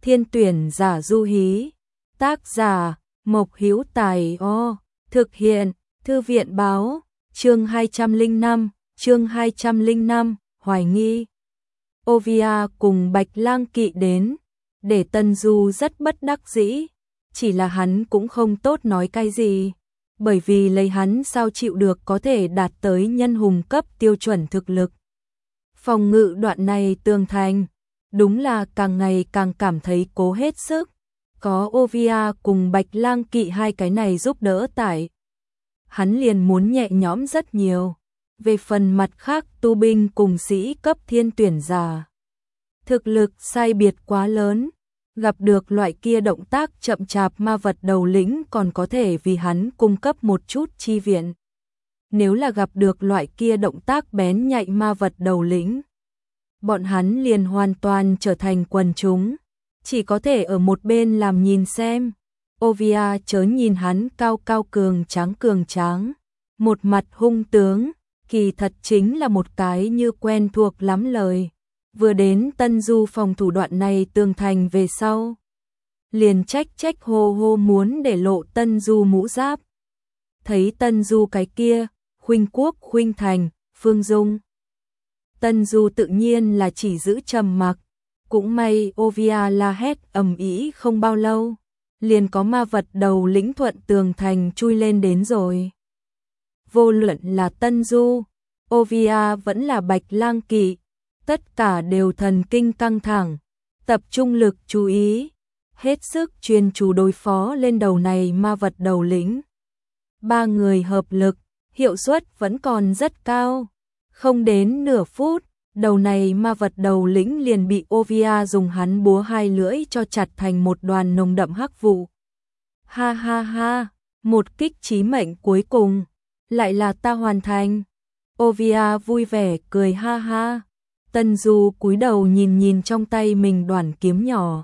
Thiên tuyển giả du hí. Tác giả Mộc Hữu Tài. Thực hiện Thư viện báo. Chương 205, hoài nghi. Ovia cùng Bạch Lang Kỵ đến, để Tân Du rất bất đắc dĩ, chỉ là hắn cũng không tốt nói cái gì, bởi vì lấy hắn sao chịu được có thể đạt tới nhân hùng cấp tiêu chuẩn thực lực. Phòng ngự đoạn này tường thành, đúng là càng ngày càng cảm thấy cố hết sức, có Ovia cùng Bạch Lang Kỵ hai cái này giúp đỡ tải. Hắn liền muốn nhẹ nhõm rất nhiều. Về phần mặt khác tu binh cùng sĩ cấp thiên tuyển giả, thực lực sai biệt quá lớn, gặp được loại kia động tác chậm chạp ma vật đầu lĩnh còn có thể vì hắn cung cấp một chút chi viện. Nếu là gặp được loại kia động tác bén nhạy ma vật đầu lĩnh, bọn hắn liền hoàn toàn trở thành quần chúng, chỉ có thể ở một bên làm nhìn xem. Ovia chớ nhìn hắn cao cao cường tráng, một mặt hung tướng, kỳ thật chính là một cái như quen thuộc lắm lời. Vừa đến Tân Du phòng thủ đoạn này tường thành về sau, liền trách hô muốn để lộ Tân Du mũ giáp. Thấy Tân Du cái kia, Khuynh Quốc, Khuynh Thành, Phương Dung. Tân Du tự nhiên là chỉ giữ trầm mặc, cũng may Ovia la hét ầm ĩ không bao lâu, liền có ma vật đầu lĩnh thuận tường thành chui lên đến rồi. Vô luận là Tân Du, Ovia vẫn là Bạch Lang Kỵ, tất cả đều thần kinh căng thẳng, tập trung lực chú ý, hết sức chuyên chú đối phó lên đầu này ma vật đầu lĩnh. Ba người hợp lực, hiệu suất vẫn còn rất cao, không đến nửa phút, đầu này ma vật đầu lĩnh liền bị Ovia dùng hắn búa hai lưỡi cho chặt thành một đoàn nồng đậm hắc vụ. Ha ha ha, một kích chí mệnh cuối cùng, lại là ta hoàn thành. Ovia vui vẻ cười ha ha. Tân Du cúi đầu nhìn trong tay mình đoàn kiếm nhỏ,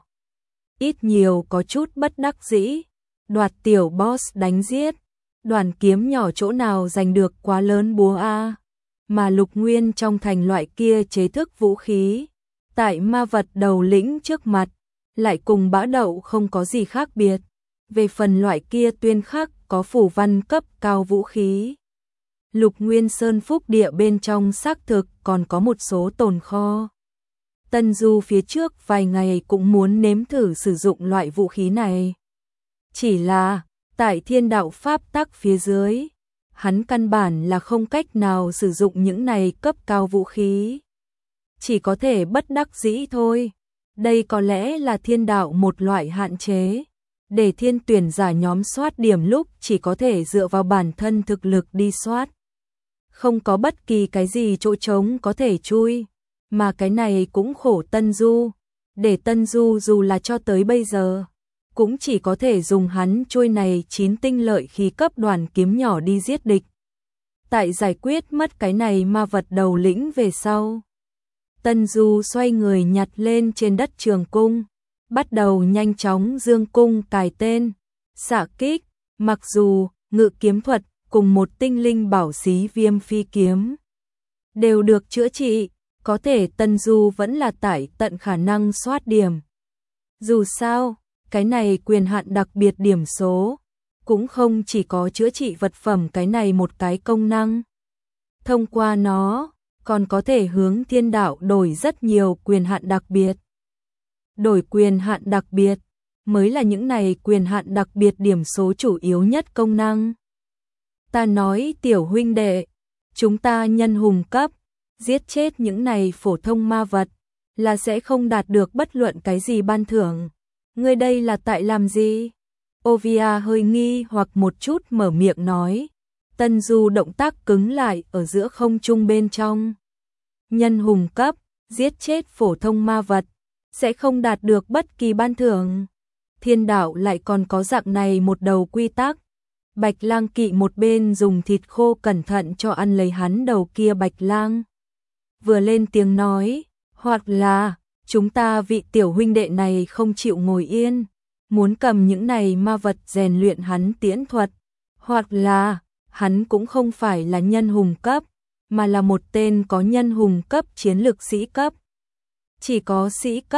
ít nhiều có chút bất đắc dĩ, đoạt tiểu boss đánh giết, đoàn kiếm nhỏ chỗ nào giành được quá lớn búa a. Mà Lục Nguyên trong thành loại kia chế thức vũ khí, tại ma vật đầu lĩnh trước mặt, lại cùng bã đậu không có gì khác biệt. Về phần loại kia tuyên khắc có phủ văn cấp cao vũ khí, Lục Nguyên Sơn Phúc Địa bên trong xác thực còn có một số tồn kho. Tân Du phía trước vài ngày cũng muốn nếm thử sử dụng loại vũ khí này. Chỉ là, tại thiên đạo pháp tắc phía dưới, hắn căn bản là không cách nào sử dụng những này cấp cao vũ khí. Chỉ có thể bất đắc dĩ thôi. Đây có lẽ là thiên đạo một loại hạn chế, để thiên tuyển giả nhóm soát điểm lúc chỉ có thể dựa vào bản thân thực lực đi soát. Không có bất kỳ cái gì chỗ trống có thể chui, mà cái này cũng khổ Tân Du, để Tân Du dù là cho tới bây giờ, cũng chỉ có thể dùng hắn trôi này 9 tinh lợi khí cấp đoàn kiếm nhỏ đi giết địch. Tại giải quyết mất cái này ma vật đầu lĩnh về sau, Tân Du xoay người nhặt lên trên đất trường cung, bắt đầu nhanh chóng dương cung cài tên, xạ kích, mặc dù ngự kiếm thuật cùng một tinh linh bảo xí viêm phi kiếm đều được chữa trị, có thể Tân Du vẫn là tải tận khả năng soát điểm. Dù sao, cái này quyền hạn đặc biệt điểm số, cũng không chỉ có chữa trị vật phẩm cái này một cái công năng. Thông qua nó, còn có thể hướng thiên đạo đổi rất nhiều quyền hạn đặc biệt. Đổi quyền hạn đặc biệt, mới là những này quyền hạn đặc biệt điểm số chủ yếu nhất công năng. Ta nói tiểu huynh đệ, chúng ta nhân hùng cấp, giết chết những này phổ thông ma vật, là sẽ không đạt được bất luận cái gì ban thưởng. Ngươi đây là tại làm gì? Ovia hơi nghi hoặc một chút mở miệng nói. Tân Du động tác cứng lại ở giữa không trung bên trong. Nhân hùng cấp, giết chết phổ thông ma vật, sẽ không đạt được bất kỳ ban thưởng. Thiên đạo lại còn có dạng này một đầu quy tắc. Bạch Lang Kỵ một bên dùng thịt khô cẩn thận cho ăn lấy hắn đầu kia Bạch Lang. Vừa lên tiếng nói, hoặc là chúng ta vị tiểu huynh đệ này không chịu ngồi yên, muốn cầm những này ma vật rèn luyện hắn tiễn thuật, hoặc là hắn cũng không phải là nhân hùng cấp, mà là một tên có nhân hùng cấp chiến lực sĩ cấp. Chỉ có sĩ cấp,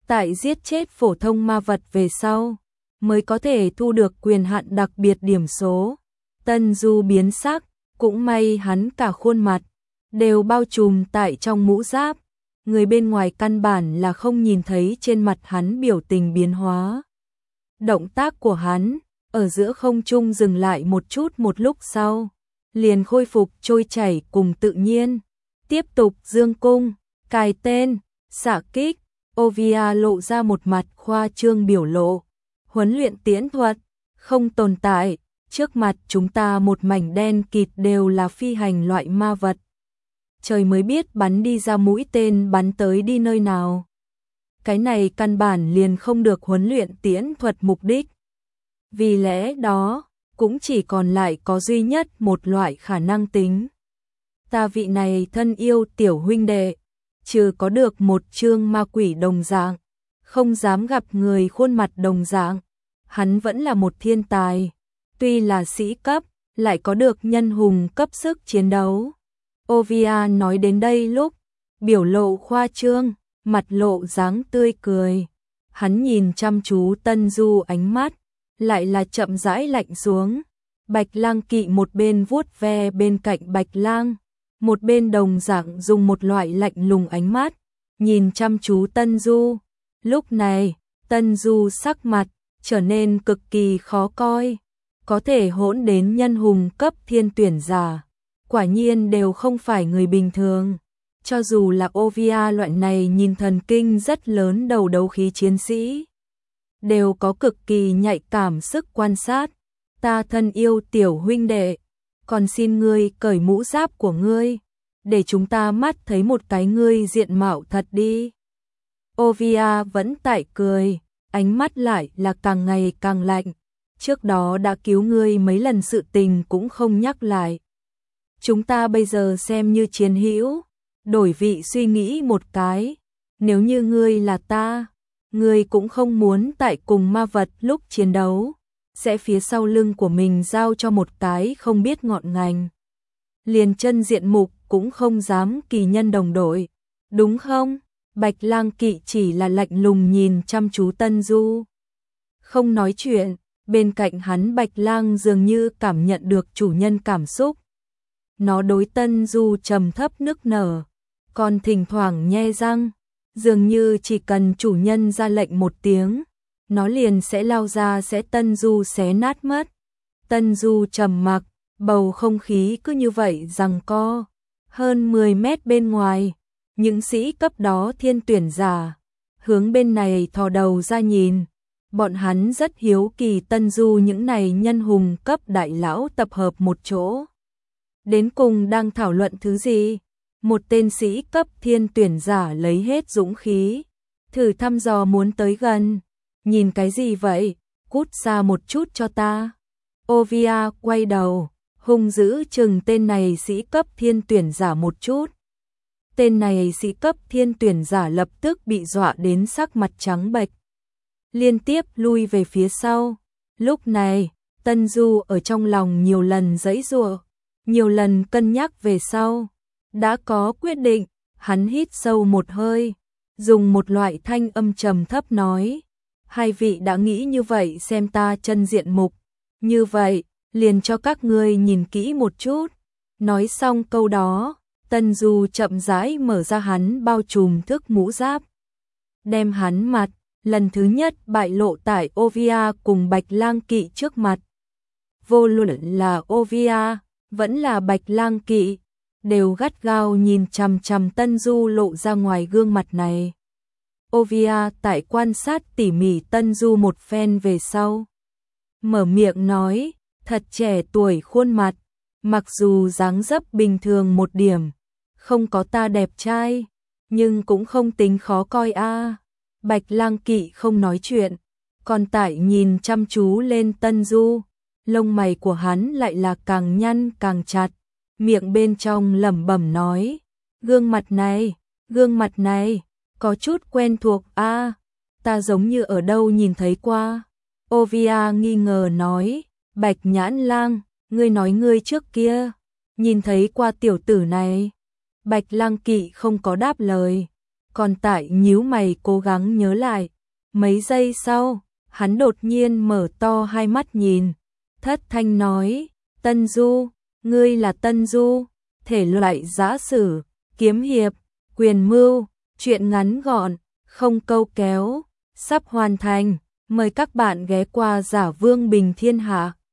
tại giết chết phổ thông ma vật về sau, mới có thể thu được quyền hạn đặc biệt điểm số. Tân Du biến sắc, cũng may hắn cả khuôn mặt đều bao trùm tại trong mũ giáp, người bên ngoài căn bản là không nhìn thấy trên mặt hắn biểu tình biến hóa. Động tác của hắn ở giữa không trung dừng lại một chút, một lúc sau liền khôi phục trôi chảy cùng tự nhiên, tiếp tục dương cung, cài tên, xạ kích. Ovia lộ ra một mặt khoa trương biểu lộ. Huấn luyện tiễn thuật không tồn tại, trước mặt chúng ta một mảnh đen kịt đều là phi hành loại ma vật. Trời mới biết bắn đi ra mũi tên bắn tới đi nơi nào. Cái này căn bản liền không được huấn luyện tiễn thuật mục đích. Vì lẽ đó, cũng chỉ còn lại có duy nhất một loại khả năng tính. Ta vị này thân yêu tiểu huynh đệ, trừ có được một chương ma quỷ đồng dạng, không dám gặp người khuôn mặt đồng dạng, hắn vẫn là một thiên tài. Tuy là sĩ cấp, lại có được nhân hùng cấp sức chiến đấu. Ovia nói đến đây lúc, biểu lộ khoa trương, mặt lộ dáng tươi cười. Hắn nhìn chăm chú Tân Du, ánh mắt lại là chậm rãi lạnh xuống. Bạch Lang Kỵ một bên vuốt ve bên cạnh Bạch Lang, một bên đồng dạng dùng một loại lạnh lùng ánh mắt nhìn chăm chú Tân Du. Lúc này, Tân Du sắc mặt trở nên cực kỳ khó coi, có thể hỗn đến nhân hùng cấp thiên tuyển giả, quả nhiên đều không phải người bình thường. Cho dù là Ovia loại này nhìn thần kinh rất lớn đầu đấu khí chiến sĩ, đều có cực kỳ nhạy cảm sức quan sát. Ta thân yêu tiểu huynh đệ, còn xin ngươi cởi mũ giáp của ngươi, để chúng ta mắt thấy một cái ngươi diện mạo thật đi. Ovia vẫn tại cười, ánh mắt lại là càng ngày càng lạnh. Trước đó đã cứu ngươi mấy lần sự tình cũng không nhắc lại. Chúng ta bây giờ xem như chiến hữu, đổi vị suy nghĩ một cái. Nếu như ngươi là ta, ngươi cũng không muốn tại cùng ma vật lúc chiến đấu, sẽ phía sau lưng của mình giao cho một cái không biết ngọn ngành. Liền chân diện mục cũng không dám kỳ nhân đồng đội, đúng không? Bạch Lang Kỵ chỉ là lạnh lùng nhìn chăm chú Tân Du, không nói chuyện. Bên cạnh hắn Bạch Lang dường như cảm nhận được chủ nhân cảm xúc. Nó đối Tân Du trầm thấp nức nở, còn thỉnh thoảng nhe răng, dường như chỉ cần chủ nhân ra lệnh một tiếng, nó liền sẽ lao ra sẽ Tân Du xé nát mất. Tân Du trầm mặc, bầu không khí cứ như vậy giằng co. Hơn 10 mét bên ngoài, những sĩ cấp đó thiên tuyển giả hướng bên này thò đầu ra nhìn. Bọn hắn rất hiếu kỳ Tân Du những này nhân hùng cấp đại lão tập hợp một chỗ, đến cùng đang thảo luận thứ gì. Một tên sĩ cấp thiên tuyển giả lấy hết dũng khí, thử thăm dò muốn tới gần. Nhìn cái gì vậy? Cút xa một chút cho ta. Ovia quay đầu, hung dữ chừng tên này sĩ cấp thiên tuyển giả một chút. Tên này sĩ cấp thiên tuyển giả lập tức bị dọa đến sắc mặt trắng bệch, liên tiếp lui về phía sau. Lúc này, Tân Du ở trong lòng nhiều lần giãy giụa, nhiều lần cân nhắc về sau, đã có quyết định. Hắn hít sâu một hơi, dùng một loại thanh âm trầm thấp nói: hai vị đã nghĩ như vậy xem ta chân diện mục, như vậy, liền cho các ngươi nhìn kỹ một chút. Nói xong câu đó, Tân Du chậm rãi mở ra hắn bao trùm thức mũ giáp, đem hắn mặt lần thứ nhất bại lộ tại Ovia cùng Bạch Lang Kỵ trước mặt. Vô luận là Ovia, vẫn là Bạch Lang Kỵ, đều gắt gao nhìn chằm chằm Tân Du lộ ra ngoài gương mặt này. Ovia tại quan sát tỉ mỉ Tân Du một phen về sau, mở miệng nói: thật trẻ tuổi khuôn mặt, mặc dù dáng dấp bình thường một điểm, không có ta đẹp trai, nhưng cũng không tính khó coi a. Bạch Lang Kỵ không nói chuyện, còn tại nhìn chăm chú lên Tân Du, lông mày của hắn lại là càng nhăn càng chặt, miệng bên trong lẩm bẩm nói: gương mặt này, có chút quen thuộc a, ta giống như ở đâu nhìn thấy qua. Ovia nghi ngờ nói: Bạch Nhãn Lang, ngươi nói ngươi trước kia nhìn thấy qua tiểu tử này? Bạch Lang Kỵ không có đáp lời, Còn Tại nhíu mày cố gắng nhớ lại. Mấy giây sau, hắn đột nhiên mở to hai mắt nhìn. Thất thanh nói, Tân Du, ngươi là Tân Du, thể loại giã sử, kiếm hiệp, quyền mưu, truyện ngắn gọn, không câu kéo, sắp hoàn thành. Mời các bạn ghé qua Giả Vương Bình Thiên Hạ.